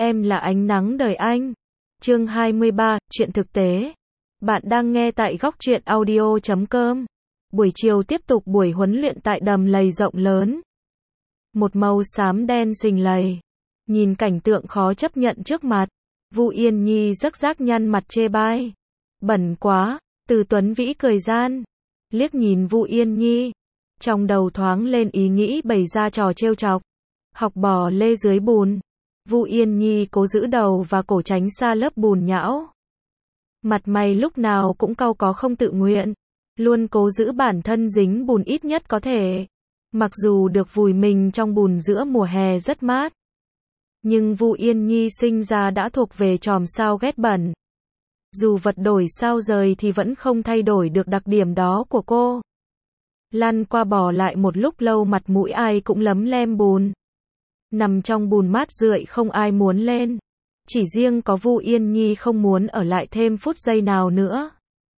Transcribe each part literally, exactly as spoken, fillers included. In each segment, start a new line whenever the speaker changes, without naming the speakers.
Em là ánh nắng đời anh. Chương hai mươi ba, chuyện thực tế. Bạn đang nghe tại góc truyện audio chấm com. Buổi chiều tiếp tục buổi huấn luyện tại đầm lầy rộng lớn. Một màu xám đen xình lầy. Nhìn cảnh tượng khó chấp nhận trước mặt, Vu Yên Nhi rấc rác nhăn mặt chê bai. Bẩn quá, Từ Tuấn Vĩ cười gian. Liếc nhìn Vu Yên Nhi. Trong đầu thoáng lên ý nghĩ bày ra trò trêu chọc. Học bò lê dưới bùn. Vu Yên Nhi cố giữ đầu và cổ tránh xa lớp bùn nhão. Mặt mày lúc nào cũng cau có không tự nguyện. Luôn cố giữ bản thân dính bùn ít nhất có thể. Mặc dù được vùi mình trong bùn giữa mùa hè rất mát. Nhưng Vu Yên Nhi sinh ra đã thuộc về chòm sao ghét bẩn. Dù vật đổi sao rời thì vẫn không thay đổi được đặc điểm đó của cô. Lăn qua bò lại một lúc lâu mặt mũi ai cũng lấm lem bùn. Nằm trong bùn mát rượi không ai muốn lên. Chỉ riêng có Vu Yên Nhi không muốn ở lại thêm phút giây nào nữa.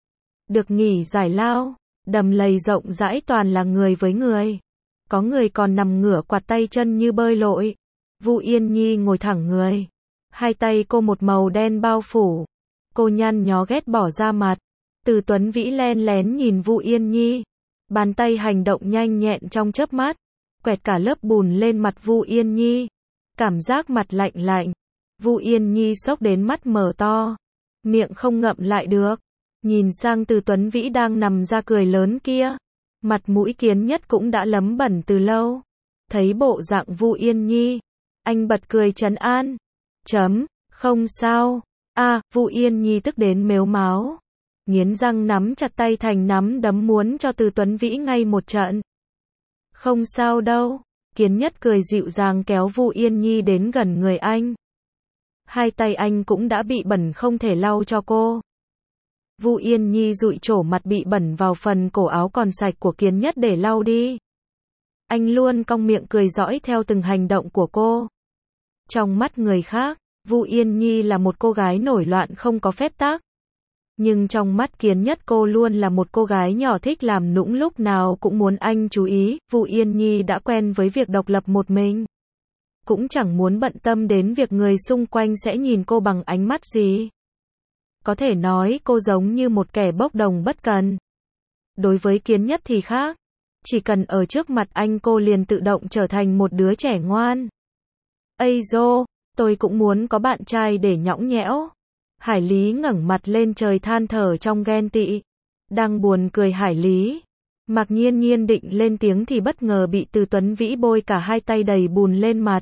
Được nghỉ giải lao, đầm lầy rộng rãi toàn là người với người. Có người còn nằm ngửa quạt tay chân như bơi lội. Vu Yên Nhi ngồi thẳng người. Hai tay cô một màu đen bao phủ. Cô nhăn nhó ghét bỏ ra mặt. Từ Tuấn Vĩ len lén nhìn Vu Yên Nhi. Bàn tay hành động nhanh nhẹn trong chớp mắt. Quẹt cả lớp bùn lên mặt Vu Yên Nhi. Cảm giác mặt lạnh lạnh. Vu Yên Nhi sốc đến mắt mở to. Miệng không ngậm lại được. Nhìn sang Từ Tuấn Vĩ đang nằm ra cười lớn kia. Mặt mũi Kiến Nhất cũng đã lấm bẩn từ lâu. Thấy bộ dạng Vu Yên Nhi. Anh bật cười trấn an. Chấm, không sao. A, Vu Yên Nhi tức đến mếu máo. Nghiến răng nắm chặt tay thành nắm đấm muốn cho Từ Tuấn Vĩ ngay một trận. Không sao đâu. Kiến Nhất cười dịu dàng kéo Vu Yên Nhi đến gần người anh. Hai tay anh cũng đã bị bẩn không thể lau cho cô. Vu Yên Nhi dụi trổ mặt bị bẩn vào phần cổ áo còn sạch của Kiến Nhất để lau đi. Anh luôn cong miệng cười dõi theo từng hành động của cô. Trong mắt người khác, Vu Yên Nhi là một cô gái nổi loạn không có phép tắc. Nhưng trong mắt Kiến Nhất cô luôn là một cô gái nhỏ thích làm nũng lúc nào cũng muốn anh chú ý. Vu Yên Nhi đã quen với việc độc lập một mình. Cũng chẳng muốn bận tâm đến việc người xung quanh sẽ nhìn cô bằng ánh mắt gì. Có thể nói cô giống như một kẻ bốc đồng bất cần. Đối với Kiến Nhất thì khác. Chỉ cần ở trước mặt anh cô liền tự động trở thành một đứa trẻ ngoan. Ây dô, tôi cũng muốn có bạn trai để nhõng nhẽo. Hải Lý ngẩng mặt lên trời than thở trong ghen tị. Đang buồn cười Hải Lý. Mạc Nhiên Nhiên định lên tiếng thì bất ngờ bị Từ Tuấn Vĩ bôi cả hai tay đầy bùn lên mặt.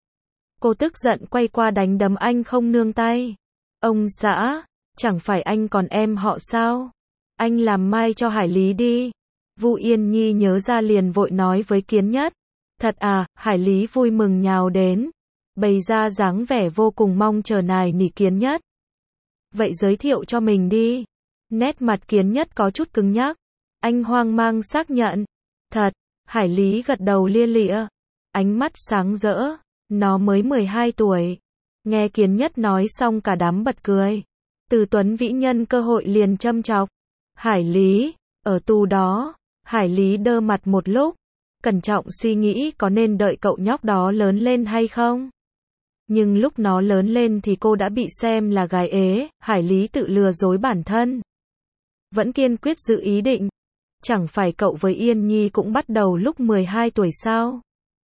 Cô tức giận quay qua đánh đấm anh không nương tay. Ông xã, chẳng phải anh còn em họ sao? Anh làm mai cho Hải Lý đi. Vu Yên Nhi nhớ ra liền vội nói với Kiến Nhất. Thật à, Hải Lý vui mừng nhào đến. Bày ra dáng vẻ vô cùng mong chờ nài nỉ Kiến Nhất. Vậy giới thiệu cho mình đi. Nét mặt Kiến Nhất có chút cứng nhắc. Anh hoang mang xác nhận. Thật, Hải Lý gật đầu lia lịa. Ánh mắt sáng rỡ. Nó mới mười hai tuổi. Nghe Kiến Nhất nói xong cả đám bật cười. Từ Tuấn Vĩ nhân cơ hội liền châm chọc. Hải Lý, ở tù đó. Hải Lý đơ mặt một lúc. Cẩn trọng suy nghĩ có nên đợi cậu nhóc đó lớn lên hay không. Nhưng lúc nó lớn lên thì cô đã bị xem là gái ế. Hải Lý tự lừa dối bản thân. Vẫn kiên quyết giữ ý định. Chẳng phải cậu với Yên Nhi cũng bắt đầu lúc mười hai tuổi sao?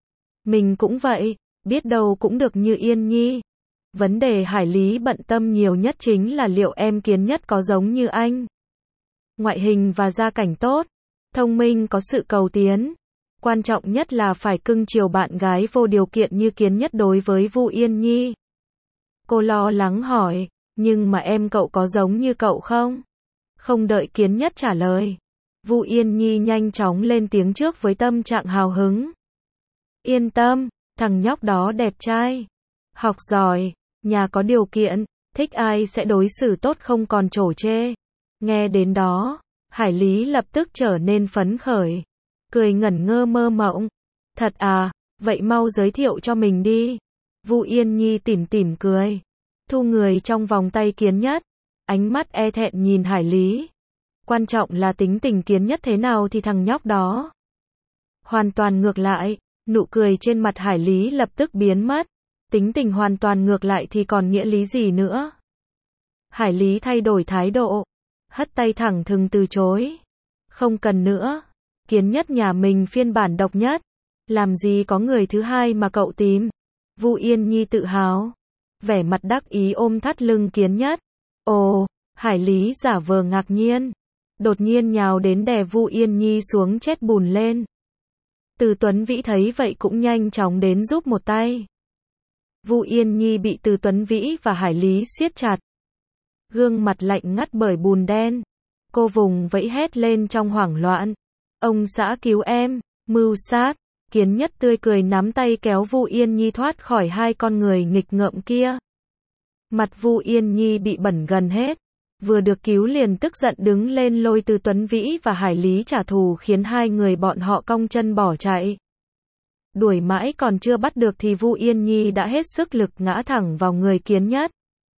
Mình cũng vậy, biết đâu cũng được như Yên Nhi. Vấn đề Hải Lý bận tâm nhiều nhất chính là liệu em Kiến Nhất có giống như anh. Ngoại hình và gia cảnh tốt, thông minh có sự cầu tiến. Quan trọng nhất là phải cưng chiều bạn gái vô điều kiện như Kiến Nhất đối với Vu Yên Nhi. Cô lo lắng hỏi, nhưng mà em cậu có giống như cậu không? Không đợi Kiến Nhất trả lời. Vu Yên Nhi nhanh chóng lên tiếng trước với tâm trạng hào hứng. Yên tâm, thằng nhóc đó đẹp trai. Học giỏi, nhà có điều kiện, thích ai sẽ đối xử tốt không còn trổ chê. Nghe đến đó, Hải Lý lập tức trở nên phấn khởi. Cười ngẩn ngơ mơ mộng. Thật à, vậy mau giới thiệu cho mình đi. Vu Yên Nhi tủm tỉm cười. Thu người trong vòng tay Kiến Nhất. Ánh mắt e thẹn nhìn Hải Lý. Quan trọng là tính tình Kiến Nhất thế nào thì thằng nhóc đó. Hoàn toàn ngược lại, nụ cười trên mặt Hải Lý lập tức biến mất. Tính tình hoàn toàn ngược lại thì còn nghĩa lý gì nữa. Hải Lý thay đổi thái độ, hất tay thẳng thừng từ chối. Không cần nữa. Kiến Nhất nhà mình phiên bản độc nhất. Làm gì có người thứ hai mà cậu tìm. Vu Yên Nhi tự hào. Vẻ mặt đắc ý ôm thắt lưng Kiến Nhất. Ồ, Hải Lý giả vờ ngạc nhiên. Đột nhiên nhào đến đè Vu Yên Nhi xuống chết bùn lên. Từ Tuấn Vĩ thấy vậy cũng nhanh chóng đến giúp một tay. Vu Yên Nhi bị Từ Tuấn Vĩ và Hải Lý siết chặt. Gương mặt lạnh ngắt bởi bùn đen. Cô vùng vẫy hét lên trong hoảng loạn. Ông xã cứu em, mưu sát. Kiến Nhất tươi cười nắm tay kéo Vu Yên Nhi thoát khỏi hai con người nghịch ngợm kia. Mặt Vu Yên Nhi bị bẩn gần hết. Vừa được cứu liền tức giận đứng lên lôi Từ Tuấn Vĩ và Hải Lý trả thù khiến hai người bọn họ cong chân bỏ chạy. Đuổi mãi còn chưa bắt được thì Vu Yên Nhi đã hết sức lực ngã thẳng vào người Kiến Nhất.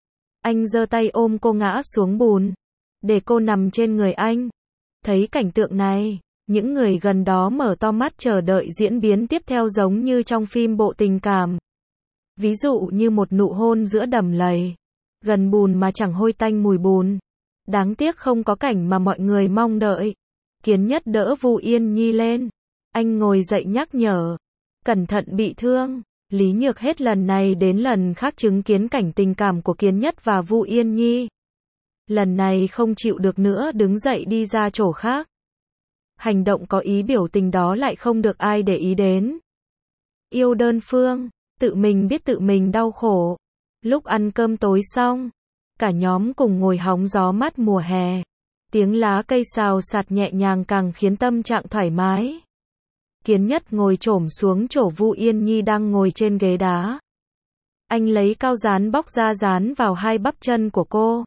Anh giơ tay ôm cô ngã xuống bùn, để cô nằm trên người anh. Thấy cảnh tượng này, những người gần đó mở to mắt chờ đợi diễn biến tiếp theo giống như trong phim bộ tình cảm. Ví dụ như một nụ hôn giữa đầm lầy, gần bùn mà chẳng hôi tanh mùi bùn. Đáng tiếc không có cảnh mà mọi người mong đợi. Kiến Nhất đỡ Vu Yên Nhi lên. Anh ngồi dậy nhắc nhở. Cẩn thận bị thương. Lý Nhược hết lần này đến lần khác chứng kiến cảnh tình cảm của Kiến Nhất và Vu Yên Nhi. Lần này không chịu được nữa đứng dậy đi ra chỗ khác. Hành động có ý biểu tình đó lại không được ai để ý đến. Yêu đơn phương, tự mình biết tự mình đau khổ. Lúc ăn cơm tối xong, cả nhóm cùng ngồi hóng gió mát mùa hè. Tiếng lá cây xào xạc nhẹ nhàng càng khiến tâm trạng thoải mái. Kiến Nhất ngồi chổm xuống chỗ Vu Yên Nhi đang ngồi trên ghế đá. Anh lấy cao dán bóc ra dán vào hai bắp chân của cô.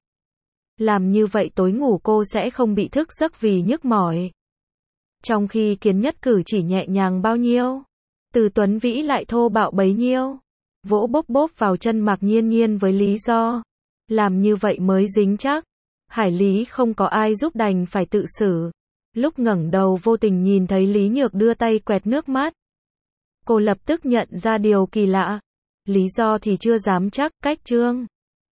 Làm như vậy tối ngủ cô sẽ không bị thức giấc vì nhức mỏi. Trong khi Kiến Nhất cử chỉ nhẹ nhàng bao nhiêu, Từ Tuấn Vĩ lại thô bạo bấy nhiêu. Vỗ bốp bốp vào chân Mạc Nhiên Nhiên với lý do làm như vậy mới dính chắc. Hải Lý không có ai giúp đành phải tự xử. Lúc ngẩng đầu vô tình nhìn thấy Lý Nhược đưa tay quẹt nước mắt. Cô lập tức nhận ra điều kỳ lạ. Lý do thì chưa dám chắc, cách trương.